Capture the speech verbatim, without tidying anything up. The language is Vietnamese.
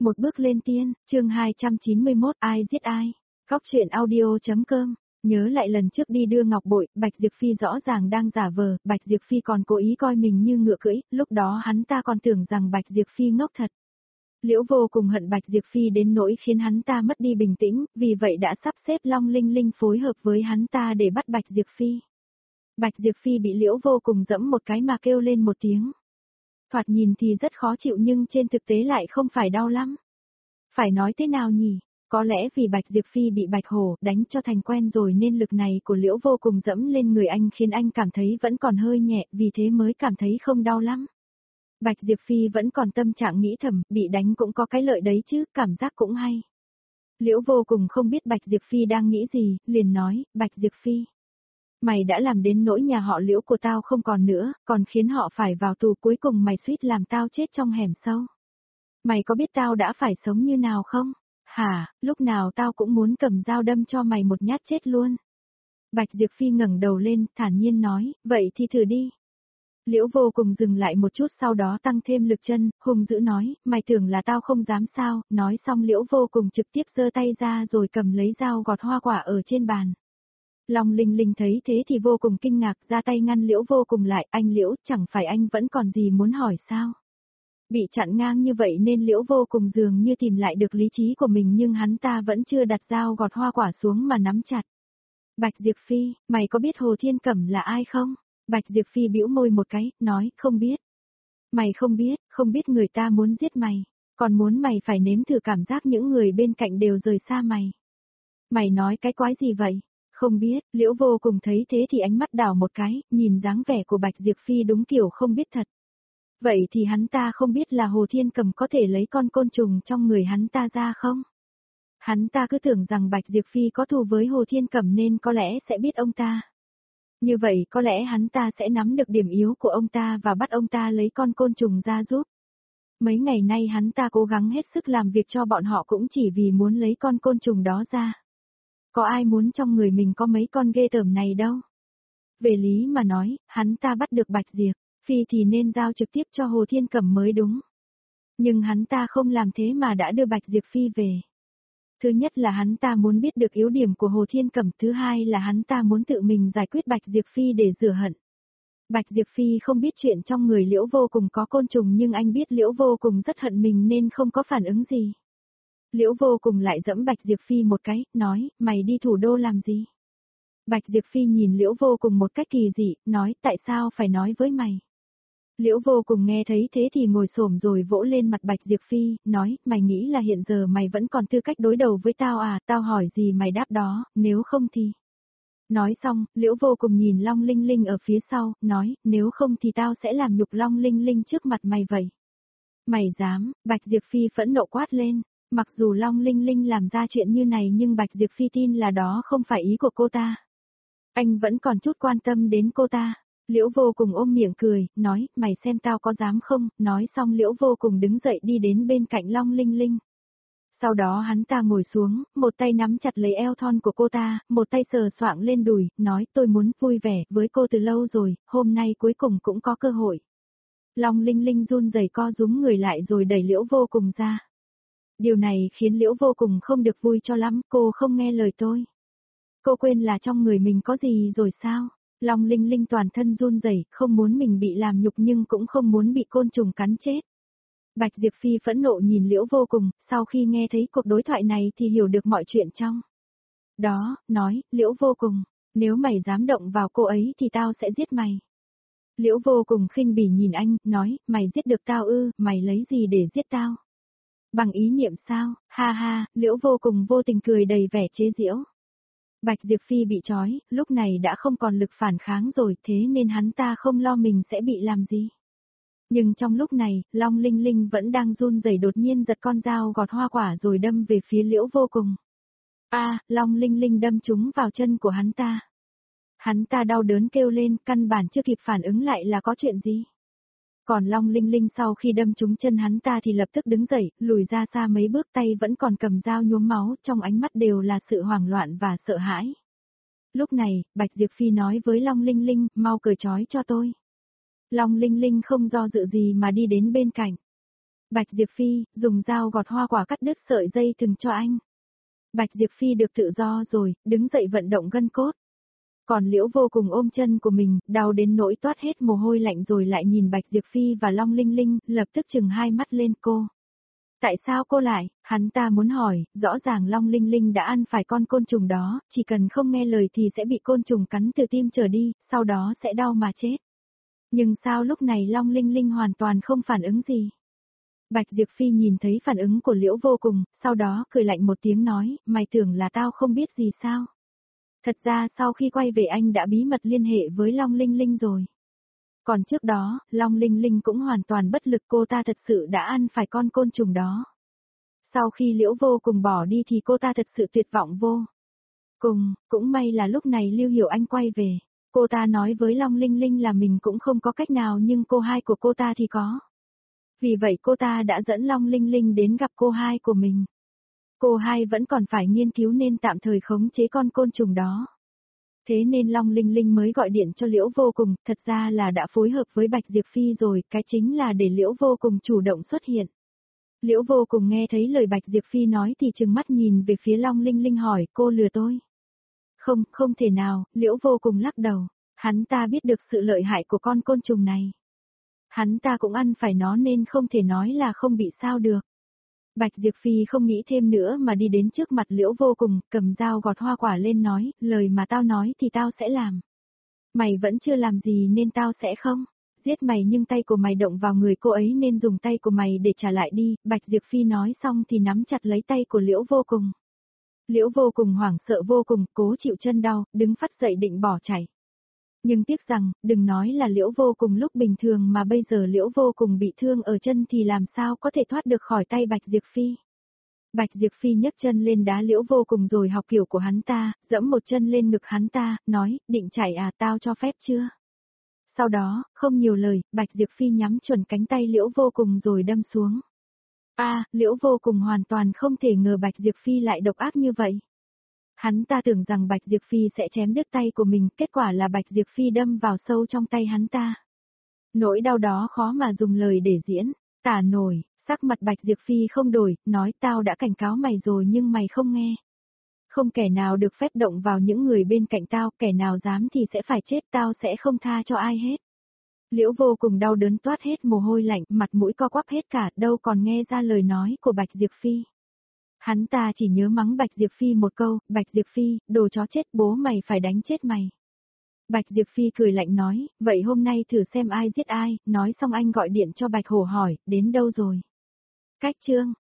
Một bước lên tiên, chương hai trăm chín mươi mốt ai giết ai. Góc truyện audio.com. Nhớ lại lần trước đi đưa ngọc bội, Bạch Diệp Phi rõ ràng đang giả vờ, Bạch Diệp Phi còn cố ý coi mình như ngựa cưỡi, lúc đó hắn ta còn tưởng rằng Bạch Diệp Phi ngốc thật. Liễu Vô cùng hận Bạch Diệp Phi đến nỗi khiến hắn ta mất đi bình tĩnh, vì vậy đã sắp xếp Long Linh Linh phối hợp với hắn ta để bắt Bạch Diệp Phi. Bạch Diệp Phi bị Liễu Vô cùng dẫm một cái mà kêu lên một tiếng. Thoạt nhìn thì rất khó chịu nhưng trên thực tế lại không phải đau lắm. Phải nói thế nào nhỉ? Có lẽ vì Bạch Diệp Phi bị Bạch Hổ đánh cho thành quen rồi nên lực này của Liễu Vô cùng dẫm lên người anh khiến anh cảm thấy vẫn còn hơi nhẹ, vì thế mới cảm thấy không đau lắm. Bạch Diệp Phi vẫn còn tâm trạng nghĩ thầm, bị đánh cũng có cái lợi đấy chứ, cảm giác cũng hay. Liễu Vô cùng không biết Bạch Diệp Phi đang nghĩ gì, liền nói, Bạch Diệp Phi. Mày đã làm đến nỗi nhà họ Liễu của tao không còn nữa, còn khiến họ phải vào tù, cuối cùng mày suýt làm tao chết trong hẻm sâu. Mày có biết tao đã phải sống như nào không? Hả, lúc nào tao cũng muốn cầm dao đâm cho mày một nhát chết luôn. Bạch Diệp Phi ngẩng đầu lên, thản nhiên nói, vậy thì thử đi. Liễu Vô cùng dừng lại một chút sau đó tăng thêm lực chân, hung dữ nói, mày tưởng là tao không dám sao, nói xong Liễu Vô cùng trực tiếp giơ tay ra rồi cầm lấy dao gọt hoa quả ở trên bàn. Long Linh Linh thấy thế thì vô cùng kinh ngạc, ra tay ngăn Liễu Vô cùng lại, anh Liễu, chẳng phải anh vẫn còn gì muốn hỏi sao? Bị chặn ngang như vậy nên Liễu Vô cùng dường như tìm lại được lý trí của mình nhưng hắn ta vẫn chưa đặt dao gọt hoa quả xuống mà nắm chặt. Bạch Diệp Phi, mày có biết Hồ Thiên Cẩm là ai không? Bạch Diệp Phi bĩu môi một cái, nói, không biết. Mày không biết, không biết người ta muốn giết mày, còn muốn mày phải nếm thử cảm giác những người bên cạnh đều rời xa mày. Mày nói cái quái gì vậy? Không biết, Liễu Vô cùng thấy thế thì ánh mắt đảo một cái, nhìn dáng vẻ của Bạch Diệp Phi đúng kiểu không biết thật. Vậy thì hắn ta không biết là Hồ Thiên Cẩm có thể lấy con côn trùng trong người hắn ta ra không? Hắn ta cứ tưởng rằng Bạch Diệp Phi có thù với Hồ Thiên Cẩm nên có lẽ sẽ biết ông ta. Như vậy có lẽ hắn ta sẽ nắm được điểm yếu của ông ta và bắt ông ta lấy con côn trùng ra giúp. Mấy ngày nay hắn ta cố gắng hết sức làm việc cho bọn họ cũng chỉ vì muốn lấy con côn trùng đó ra. Có ai muốn trong người mình có mấy con ghê tởm này đâu. Về lý mà nói, hắn ta bắt được Bạch Diệp Phi thì nên giao trực tiếp cho Hồ Thiên Cẩm mới đúng. Nhưng hắn ta không làm thế mà đã đưa Bạch Diệp Phi về. Thứ nhất là hắn ta muốn biết được yếu điểm của Hồ Thiên Cẩm, thứ hai là hắn ta muốn tự mình giải quyết Bạch Diệp Phi để rửa hận. Bạch Diệp Phi không biết chuyện trong người Liễu Vô cùng có côn trùng nhưng anh biết Liễu Vô cùng rất hận mình nên không có phản ứng gì. Liễu Vô cùng lại dẫm Bạch Diệp Phi một cái, nói, mày đi thủ đô làm gì? Bạch Diệp Phi nhìn Liễu Vô cùng một cách kỳ dị, nói, tại sao phải nói với mày? Liễu Vô cùng nghe thấy thế thì ngồi xổm rồi vỗ lên mặt Bạch Diệp Phi, nói, mày nghĩ là hiện giờ mày vẫn còn tư cách đối đầu với tao à, tao hỏi gì mày đáp đó, nếu không thì... Nói xong, Liễu Vô cùng nhìn Long Linh Linh ở phía sau, nói, nếu không thì tao sẽ làm nhục Long Linh Linh trước mặt mày vậy. Mày dám, Bạch Diệp Phi phẫn nộ quát lên, mặc dù Long Linh Linh làm ra chuyện như này nhưng Bạch Diệp Phi tin là đó không phải ý của cô ta. Anh vẫn còn chút quan tâm đến cô ta. Liễu Vô cùng ôm miệng cười, nói, mày xem tao có dám không, nói xong Liễu Vô cùng đứng dậy đi đến bên cạnh Long Linh Linh. Sau đó hắn ta ngồi xuống, một tay nắm chặt lấy eo thon của cô ta, một tay sờ soạng lên đùi, nói tôi muốn vui vẻ với cô từ lâu rồi, hôm nay cuối cùng cũng có cơ hội. Long Linh Linh run rẩy co rúm người lại rồi đẩy Liễu Vô cùng ra. Điều này khiến Liễu Vô cùng không được vui cho lắm, cô không nghe lời tôi. Cô quên là trong người mình có gì rồi sao? Long Linh Linh toàn thân run rẩy, không muốn mình bị làm nhục nhưng cũng không muốn bị côn trùng cắn chết. Bạch Diệp Phi phẫn nộ nhìn Liễu Vô cùng, sau khi nghe thấy cuộc đối thoại này thì hiểu được mọi chuyện trong đó, nói, Liễu Vô cùng, nếu mày dám động vào cô ấy thì tao sẽ giết mày. Liễu Vô cùng khinh bỉ nhìn anh, nói, mày giết được tao ư, mày lấy gì để giết tao? Bằng ý niệm sao, ha ha, Liễu Vô cùng vô tình cười đầy vẻ chế giễu. Bạch Diệp Phi bị trói, lúc này đã không còn lực phản kháng rồi, thế nên hắn ta không lo mình sẽ bị làm gì. Nhưng trong lúc này, Long Linh Linh vẫn đang run rẩy đột nhiên giật con dao gọt hoa quả rồi đâm về phía Liễu Vô cùng. A, à, Long Linh Linh đâm trúng vào chân của hắn ta. Hắn ta đau đớn kêu lên, căn bản chưa kịp phản ứng lại là có chuyện gì. Còn Long Linh Linh sau khi đâm trúng chân hắn ta thì lập tức đứng dậy, lùi ra xa mấy bước, tay vẫn còn cầm dao nhuốm máu, trong ánh mắt đều là sự hoảng loạn và sợ hãi. Lúc này, Bạch Diệp Phi nói với Long Linh Linh, mau cởi trói cho tôi. Long Linh Linh không do dự gì mà đi đến bên cạnh. Bạch Diệp Phi, dùng dao gọt hoa quả cắt đứt sợi dây thừng cho anh. Bạch Diệp Phi được tự do rồi, đứng dậy vận động gân cốt. Còn Liễu Vô Cùng ôm chân của mình, đau đến nỗi toát hết mồ hôi lạnh rồi lại nhìn Bạch Diệp Phi và Long Linh Linh, lập tức trừng hai mắt lên cô. Tại sao cô lại, hắn ta muốn hỏi, rõ ràng Long Linh Linh đã ăn phải con côn trùng đó, chỉ cần không nghe lời thì sẽ bị côn trùng cắn từ tim trở đi, sau đó sẽ đau mà chết. Nhưng sao lúc này Long Linh Linh hoàn toàn không phản ứng gì? Bạch Diệp Phi nhìn thấy phản ứng của Liễu Vô Cùng, sau đó cười lạnh một tiếng nói, mày tưởng là tao không biết gì sao? Thật ra sau khi quay về anh đã bí mật liên hệ với Long Linh Linh rồi. Còn trước đó, Long Linh Linh cũng hoàn toàn bất lực, cô ta thật sự đã ăn phải con côn trùng đó. Sau khi Liễu Vô Cùng bỏ đi thì cô ta thật sự tuyệt vọng vô cùng, cũng may là lúc này Lưu Hiểu Anh quay về. Cô ta nói với Long Linh Linh là mình cũng không có cách nào nhưng cô hai của cô ta thì có. Vì vậy cô ta đã dẫn Long Linh Linh đến gặp cô hai của mình. Cô hai vẫn còn phải nghiên cứu nên tạm thời khống chế con côn trùng đó. Thế nên Long Linh Linh mới gọi điện cho Liễu Vô Cùng, thật ra là đã phối hợp với Bạch Diệp Phi rồi, cái chính là để Liễu Vô Cùng chủ động xuất hiện. Liễu Vô Cùng nghe thấy lời Bạch Diệp Phi nói thì trừng mắt nhìn về phía Long Linh Linh hỏi, cô lừa tôi. Không, không thể nào, Liễu Vô Cùng lắc đầu, hắn ta biết được sự lợi hại của con côn trùng này. Hắn ta cũng ăn phải nó nên không thể nói là không bị sao được. Bạch Diệp Phi không nghĩ thêm nữa mà đi đến trước mặt Liễu Vô Cùng, cầm dao gọt hoa quả lên nói, lời mà tao nói thì tao sẽ làm. Mày vẫn chưa làm gì nên tao sẽ không giết mày, nhưng tay của mày động vào người cô ấy nên dùng tay của mày để trả lại đi. Bạch Diệp Phi nói xong thì nắm chặt lấy tay của Liễu Vô Cùng. Liễu Vô Cùng hoảng sợ vô cùng, cố chịu chân đau, đứng phắt dậy định bỏ chạy. Nhưng tiếc rằng, đừng nói là Liễu Vô Cùng lúc bình thường mà bây giờ Liễu Vô Cùng bị thương ở chân thì làm sao có thể thoát được khỏi tay Bạch Diệp Phi. Bạch Diệp Phi nhấc chân lên đá Liễu Vô Cùng rồi học kiểu của hắn ta, dẫm một chân lên ngực hắn ta, nói, định chạy à, tao cho phép chưa? Sau đó, không nhiều lời, Bạch Diệp Phi nhắm chuẩn cánh tay Liễu Vô Cùng rồi đâm xuống. A, à, Liễu Vô Cùng hoàn toàn không thể ngờ Bạch Diệp Phi lại độc ác như vậy. Hắn ta tưởng rằng Bạch Diệp Phi sẽ chém đứt tay của mình, kết quả là Bạch Diệp Phi đâm vào sâu trong tay hắn ta. Nỗi đau đó khó mà dùng lời để diễn, tả nổi, sắc mặt Bạch Diệp Phi không đổi, nói tao đã cảnh cáo mày rồi nhưng mày không nghe. Không kẻ nào được phép động vào những người bên cạnh tao, kẻ nào dám thì sẽ phải chết, tao sẽ không tha cho ai hết. Liễu Vô Cùng đau đớn toát hết mồ hôi lạnh, mặt mũi co quắp hết cả, đâu còn nghe ra lời nói của Bạch Diệp Phi. Hắn ta chỉ nhớ mắng Bạch Diệp Phi một câu, Bạch Diệp Phi, đồ chó chết, bố mày phải đánh chết mày. Bạch Diệp Phi cười lạnh nói, vậy hôm nay thử xem ai giết ai, nói xong anh gọi điện cho Bạch Hổ hỏi, đến đâu rồi? Cách chương